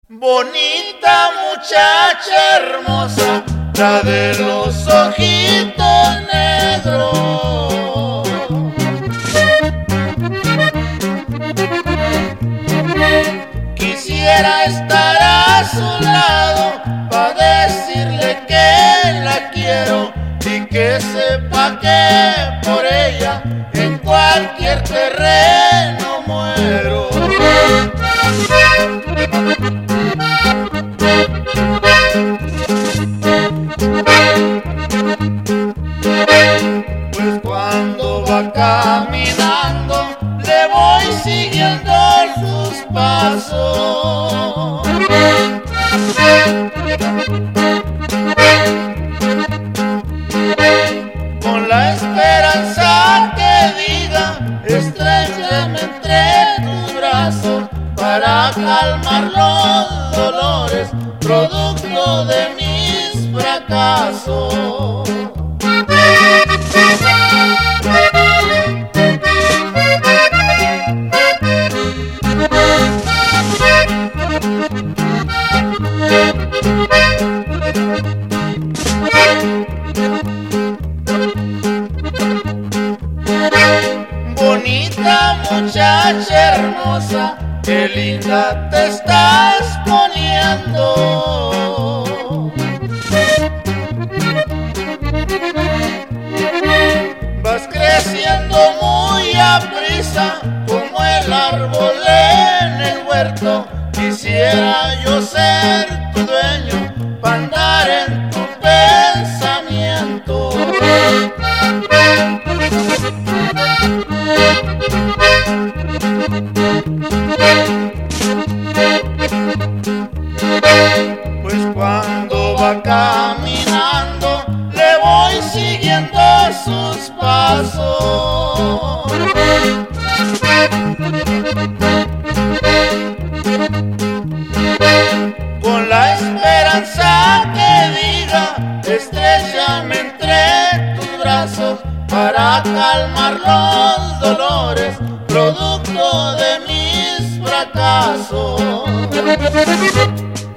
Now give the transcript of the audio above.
Bonita muchacha hermosa, la de los ojitos negros. Quisiera estar a su lado para decirle que la quiero y que sepa que por ella en cualquier terreno muero. Pues cuando va caminando le voy siguiendo sus pasos. Con la esperanza que diga, estréchame entre tus brazos para calmar los dolores, producto de mis fracasos. Bonita muchacha hermosa, qué linda te estás poniendo. Vas creciendo muy aprisa como el árbol en el huerto. Quisiera yo ser tu dueño para andar en tu pensamiento. Pues cuando va caminando le voy siguiendo sus pasos. Con la esperanza que diga, estréchame entre tus brazos para calmar los dolores, producto de mis fracasos.